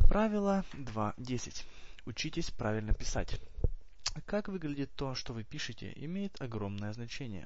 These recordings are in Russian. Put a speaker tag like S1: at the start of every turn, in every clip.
S1: Правило 2.10. Учитесь правильно писать. Как выглядит то, что вы пишете, имеет огромное значение.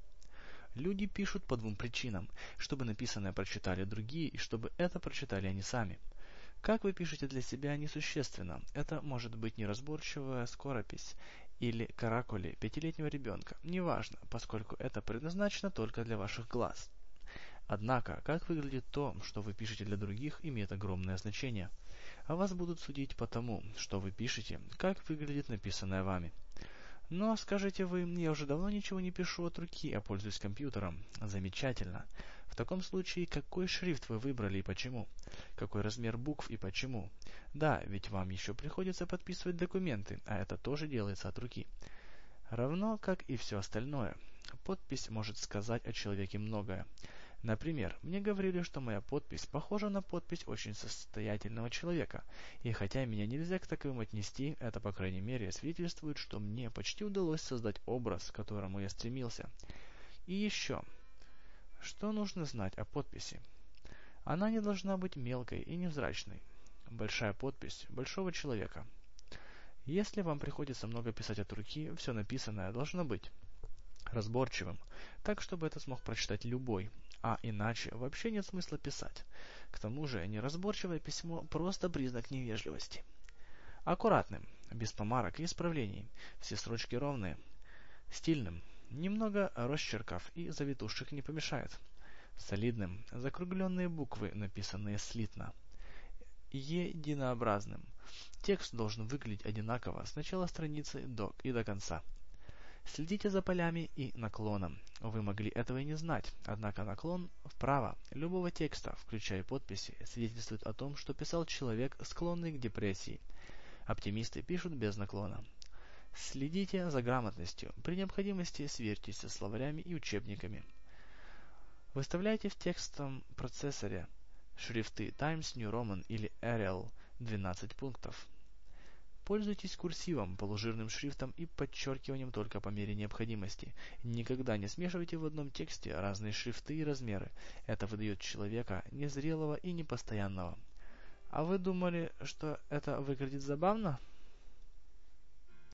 S1: Люди пишут по двум причинам: чтобы написанное прочитали другие и чтобы это прочитали они сами. Как вы пишете для себя несущественно. Это может быть неразборчивая скоропись или каракули пятилетнего ребенка. Неважно, поскольку это предназначено только для ваших глаз. Однако, как выглядит то, что вы пишете для других, имеет огромное значение. А вас будут судить по тому, что вы пишете, как выглядит написанное вами. Но, скажете вы, я уже давно ничего не пишу от руки, а пользуюсь компьютером. Замечательно. В таком случае, какой шрифт вы выбрали и почему? Какой размер букв и почему? Да, ведь вам еще приходится подписывать документы, а это тоже делается от руки. Равно как и все остальное. Подпись может сказать о человеке многое. Например, мне говорили, что моя подпись похожа на подпись очень состоятельного человека, и хотя меня нельзя к таковым отнести, это, по крайней мере, свидетельствует, что мне почти удалось создать образ, к которому я стремился. И еще, что нужно знать о подписи? Она не должна быть мелкой и невзрачной. Большая подпись большого человека. Если вам приходится много писать от руки, все написанное должно быть разборчивым, так чтобы это смог прочитать любой, а иначе вообще нет смысла писать. К тому же неразборчивое письмо просто признак невежливости. Аккуратным, без помарок и исправлений, все строчки ровные. Стильным, немного росчерков и завитушек не помешает. Солидным, закругленные буквы, написанные слитно. Единообразным. Текст должен выглядеть одинаково с начала страницы и до конца. Следите за полями и наклоном. Вы могли этого и не знать, однако наклон вправо любого текста, включая подписи, свидетельствует о том, что писал человек, склонный к депрессии. Оптимисты пишут без наклона. Следите за грамотностью. При необходимости сверьтесь со словарями и учебниками. Выставляйте в текстовом процессоре шрифты Times New Roman или Arial 12 пунктов. Пользуйтесь курсивом, полужирным шрифтом и подчеркиванием только по мере необходимости. Никогда не смешивайте в одном тексте разные шрифты и размеры. Это выдает человека незрелого и непостоянного. А вы думали, что это выглядит забавно?